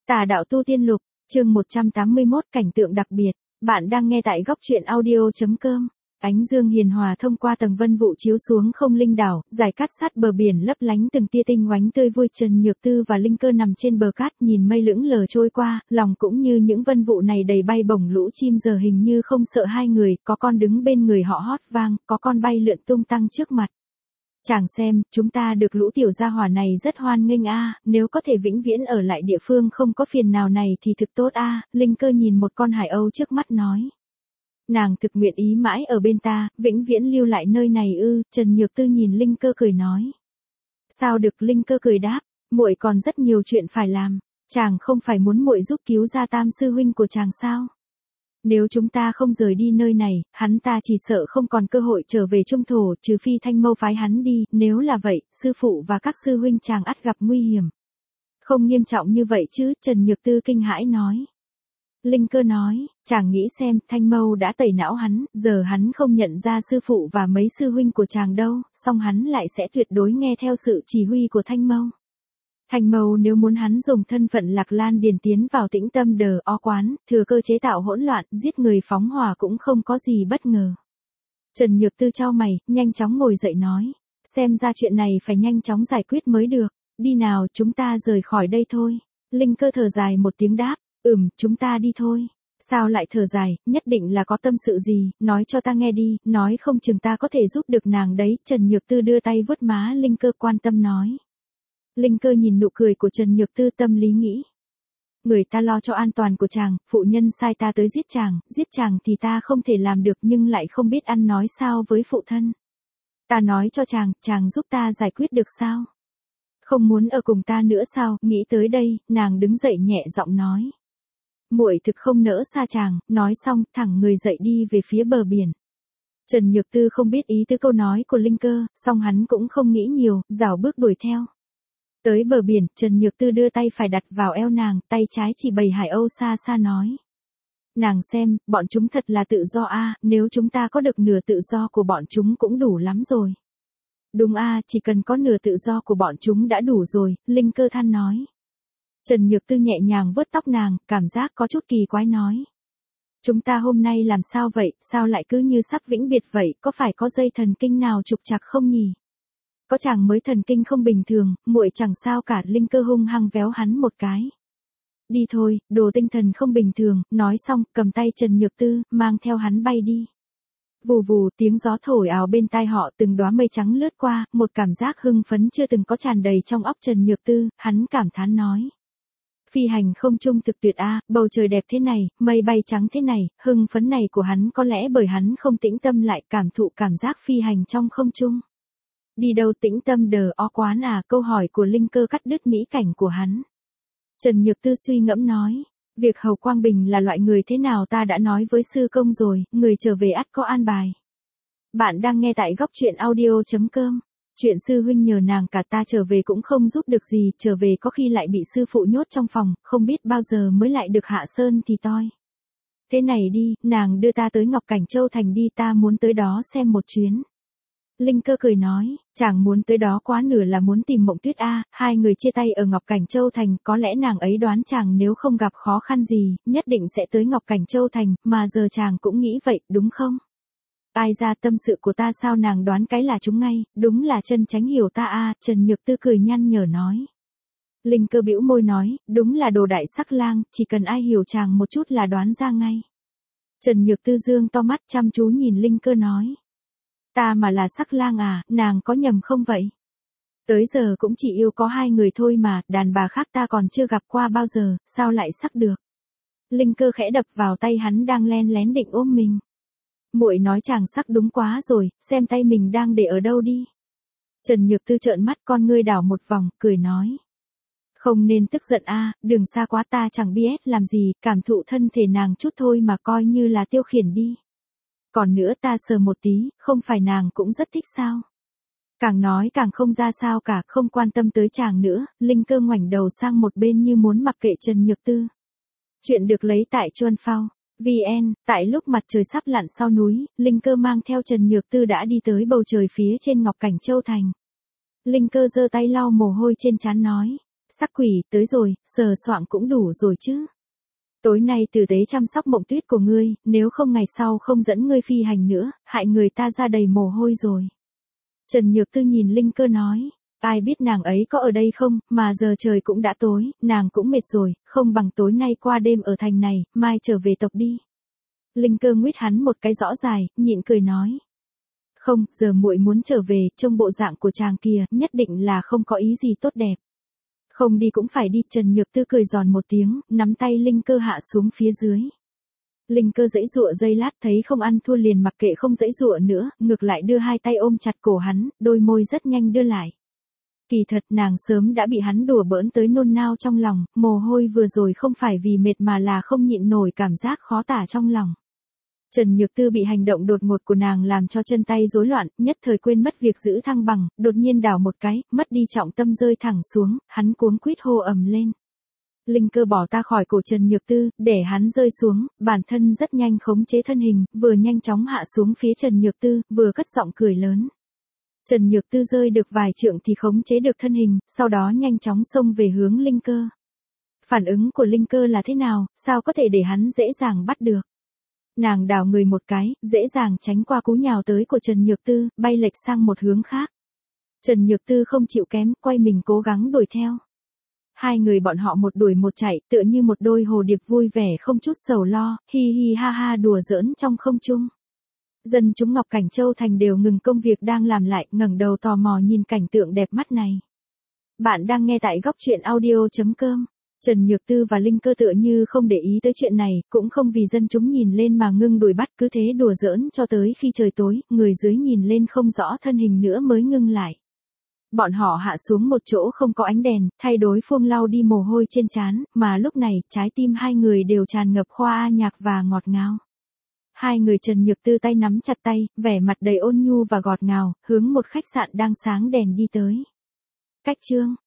Tà đạo tu tiên lục, chương 181 cảnh tượng đặc biệt. Bạn đang nghe tại góc truyện audio.com. Ánh dương hiền hòa thông qua tầng vân vụ chiếu xuống không linh đảo, giải cát sát bờ biển lấp lánh từng tia tinh oánh tươi vui. Trần Nhược Tư và Linh Cơ nằm trên bờ cát nhìn mây lững lờ trôi qua, lòng cũng như những vân vụ này đầy bay bổng. Lũ chim giờ hình như không sợ hai người, có con đứng bên người họ hót vang, có con bay lượn tung tăng trước mặt. Chàng xem, chúng ta được lũ tiểu gia hỏa này rất hoan nghênh a, nếu có thể vĩnh viễn ở lại địa phương không có phiền nào này thì thực tốt a. Linh Cơ nhìn một con hải âu trước mắt nói. Nàng thực nguyện ý mãi ở bên ta, vĩnh viễn lưu lại nơi này ư? Trần Nhược Tư nhìn Linh Cơ cười nói. Sao được? Linh Cơ cười đáp, muội còn rất nhiều chuyện phải làm, chàng không phải muốn muội giúp cứu ra Tam sư huynh của chàng sao? Nếu chúng ta không rời đi nơi này, hắn ta chỉ sợ không còn cơ hội trở về trung thổ, trừ phi Thanh Mâu phái hắn đi, nếu là vậy, sư phụ và các sư huynh chàng ắt gặp nguy hiểm. Không nghiêm trọng như vậy chứ? Trần Nhược Tư kinh hãi nói. Linh Cơ nói, chàng nghĩ xem, Thanh Mâu đã tẩy não hắn, giờ hắn không nhận ra sư phụ và mấy sư huynh của chàng đâu, song hắn lại sẽ tuyệt đối nghe theo sự chỉ huy của Thanh Mâu. Thanh Mâu nếu muốn hắn dùng thân phận Lạc Lan Điền tiến vào Tĩnh Tâm Đờ O quán, thừa cơ chế tạo hỗn loạn, giết người phóng hỏa cũng không có gì bất ngờ. Trần Nhược Tư chau mày, nhanh chóng ngồi dậy nói, xem ra chuyện này phải nhanh chóng giải quyết mới được, đi nào chúng ta rời khỏi đây thôi. Linh Cơ thở dài một tiếng đáp, chúng ta đi thôi. Sao lại thở dài, nhất định là có tâm sự gì, nói cho ta nghe đi, nói không chừng ta có thể giúp được nàng đấy. Trần Nhược Tư đưa tay vuốt má Linh Cơ quan tâm nói. Linh Cơ nhìn nụ cười của Trần Nhược Tư tâm lý nghĩ. Người ta lo cho an toàn của chàng, phụ nhân sai ta tới giết chàng thì ta không thể làm được nhưng lại không biết ăn nói sao với phụ thân. Ta nói cho chàng giúp ta giải quyết được sao? Không muốn ở cùng ta nữa sao? Nghĩ tới đây, nàng đứng dậy nhẹ giọng nói. Muội thực không nỡ xa chàng, nói xong, thẳng người dậy đi về phía bờ biển. Trần Nhược Tư không biết ý tứ câu nói của Linh Cơ, song hắn cũng không nghĩ nhiều, rảo bước đuổi theo. Tới bờ biển, Trần Nhược Tư đưa tay phải đặt vào eo nàng, tay trái chỉ bầy hải âu xa xa nói. Nàng xem, bọn chúng thật là tự do a, nếu chúng ta có được nửa tự do của bọn chúng cũng đủ lắm rồi. Đúng a, chỉ cần có nửa tự do của bọn chúng đã đủ rồi, Linh Cơ than nói. Trần Nhược Tư nhẹ nhàng vuốt tóc nàng, cảm giác có chút kỳ quái nói. Chúng ta hôm nay làm sao vậy, sao lại cứ như sắp vĩnh biệt vậy, có phải có dây thần kinh nào trục trặc không nhỉ? Có chàng mới thần kinh không bình thường, muội chẳng sao cả. Linh Cơ hung hăng véo hắn một cái. Đi thôi, đồ tinh thần không bình thường, nói xong, cầm tay Trần Nhược Tư, mang theo hắn bay đi. Vù vù, tiếng gió thổi ào bên tai họ, từng đóa mây trắng lướt qua, một cảm giác hưng phấn chưa từng có tràn đầy trong óc Trần Nhược Tư, hắn cảm thán nói. Phi hành không trung thực tuyệt a, bầu trời đẹp thế này, mây bay trắng thế này, hưng phấn này của hắn có lẽ bởi hắn không tĩnh tâm lại cảm thụ cảm giác phi hành trong không trung. Đi đâu? Tĩnh Tâm Đờ O quán à? Câu hỏi của Linh Cơ cắt đứt mỹ cảnh của hắn. Trần Nhược Tư suy ngẫm nói, việc Hầu Quang Bình là loại người thế nào ta đã nói với sư công rồi, người trở về ắt có an bài. Bạn đang nghe tại góc truyện audio.com. Chuyện sư huynh nhờ nàng cả ta trở về cũng không giúp được gì, trở về có khi lại bị sư phụ nhốt trong phòng, không biết bao giờ mới lại được hạ sơn thì toi. Thế này đi, nàng đưa ta tới Ngọc Cảnh Châu Thành đi, ta muốn tới đó xem một chuyến. Linh Cơ cười nói, chàng muốn tới đó quá nửa là muốn tìm Mộng Tuyết a. Hai người chia tay ở Ngọc Cảnh Châu Thành, có lẽ nàng ấy đoán chàng nếu không gặp khó khăn gì, nhất định sẽ tới Ngọc Cảnh Châu Thành, mà giờ chàng cũng nghĩ vậy, đúng không? Ai ra tâm sự của ta sao nàng đoán cái là chúng ngay, đúng là chân chánh hiểu ta a. Trần Nhược Tư cười nhăn nhở nói. Linh Cơ bĩu môi nói, đúng là đồ đại sắc lang, chỉ cần ai hiểu chàng một chút là đoán ra ngay. Trần Nhược Tư dương to mắt chăm chú nhìn Linh Cơ nói. Ta mà là sắc lang à, nàng có nhầm không vậy? Tới giờ cũng chỉ yêu có hai người thôi mà, đàn bà khác ta còn chưa gặp qua bao giờ, sao lại sắc được? Linh Cơ khẽ đập vào tay hắn đang len lén định ôm mình. Muội nói chàng sắc đúng quá rồi, xem tay mình đang để ở đâu đi. Trần Nhược Tư trợn mắt con ngươi đảo một vòng, cười nói. Không nên tức giận a, đừng xa quá, ta chẳng biết làm gì, cảm thụ thân thể nàng chút thôi mà coi như là tiêu khiển đi. Còn nữa ta sờ một tí, không phải nàng cũng rất thích sao? Càng nói càng không ra sao cả, không quan tâm tới chàng nữa. Linh Cơ ngoảnh đầu sang một bên như muốn mặc kệ Trần Nhược Tư. Chuyện được lấy tại Chuan Phao VN. Tại lúc mặt trời sắp lặn sau núi, Linh Cơ mang theo Trần Nhược Tư đã đi tới bầu trời phía trên Ngọc Cảnh Châu Thành. Linh Cơ giơ tay lau mồ hôi trên trán nói. Sắc quỷ, tới rồi, sờ soạng cũng đủ rồi chứ. Tối nay tử tế chăm sóc Mộng Tuyết của ngươi, nếu không ngày sau không dẫn ngươi phi hành nữa, hại người ta ra đầy mồ hôi rồi. Trần Nhược Tư nhìn Linh Cơ nói, ai biết nàng ấy có ở đây không, mà giờ trời cũng đã tối, nàng cũng mệt rồi, không bằng tối nay qua đêm ở thành này, mai trở về tộc đi. Linh Cơ nguyết hắn một cái rõ dài, nhịn cười nói. Không, giờ muội muốn trở về, trông bộ dạng của chàng kia, nhất định là không có ý gì tốt đẹp. Không đi cũng phải đi, Trần Nhược Tư cười giòn một tiếng, nắm tay Linh Cơ hạ xuống phía dưới. Linh Cơ giãy giụa giây lát thấy không ăn thua liền mặc kệ không giãy giụa nữa, ngược lại đưa hai tay ôm chặt cổ hắn, đôi môi rất nhanh đưa lại. Kỳ thật nàng sớm đã bị hắn đùa bỡn tới nôn nao trong lòng, mồ hôi vừa rồi không phải vì mệt mà là không nhịn nổi cảm giác khó tả trong lòng. Trần Nhược Tư bị hành động đột ngột của nàng làm cho chân tay rối loạn, nhất thời quên mất việc giữ thăng bằng, đột nhiên đảo một cái, mất đi trọng tâm rơi thẳng xuống, hắn cuống quýt hô ầm lên. Linh Cơ bỏ ta khỏi cổ Trần Nhược Tư, để hắn rơi xuống, bản thân rất nhanh khống chế thân hình, vừa nhanh chóng hạ xuống phía Trần Nhược Tư, vừa cất giọng cười lớn. Trần Nhược Tư rơi được vài trượng thì khống chế được thân hình, sau đó nhanh chóng xông về hướng Linh Cơ. Phản ứng của Linh Cơ là thế nào, sao có thể để hắn dễ dàng bắt được? Nàng đảo người một cái, dễ dàng tránh qua cú nhào tới của Trần Nhược Tư, bay lệch sang một hướng khác. Trần Nhược Tư không chịu kém, quay mình cố gắng đuổi theo. Hai người bọn họ một đuổi một chạy, tựa như một đôi hồ điệp vui vẻ không chút sầu lo, hi hi ha ha đùa giỡn trong không trung. Dân chúng Ngọc Cảnh Châu Thành đều ngừng công việc đang làm lại, ngẩng đầu tò mò nhìn cảnh tượng đẹp mắt này. Bạn đang nghe tại góc truyện audio.com. Trần Nhược Tư và Linh Cơ tựa như không để ý tới chuyện này, cũng không vì dân chúng nhìn lên mà ngưng đuổi bắt, cứ thế đùa giỡn cho tới khi trời tối, người dưới nhìn lên không rõ thân hình nữa mới ngưng lại. Bọn họ hạ xuống một chỗ không có ánh đèn, thay đối phương lau đi mồ hôi trên trán, mà lúc này, trái tim hai người đều tràn ngập khoa nhạc và ngọt ngào. Hai người Trần Nhược Tư tay nắm chặt tay, vẻ mặt đầy ôn nhu và ngọt ngào, hướng một khách sạn đang sáng đèn đi tới. Cách chương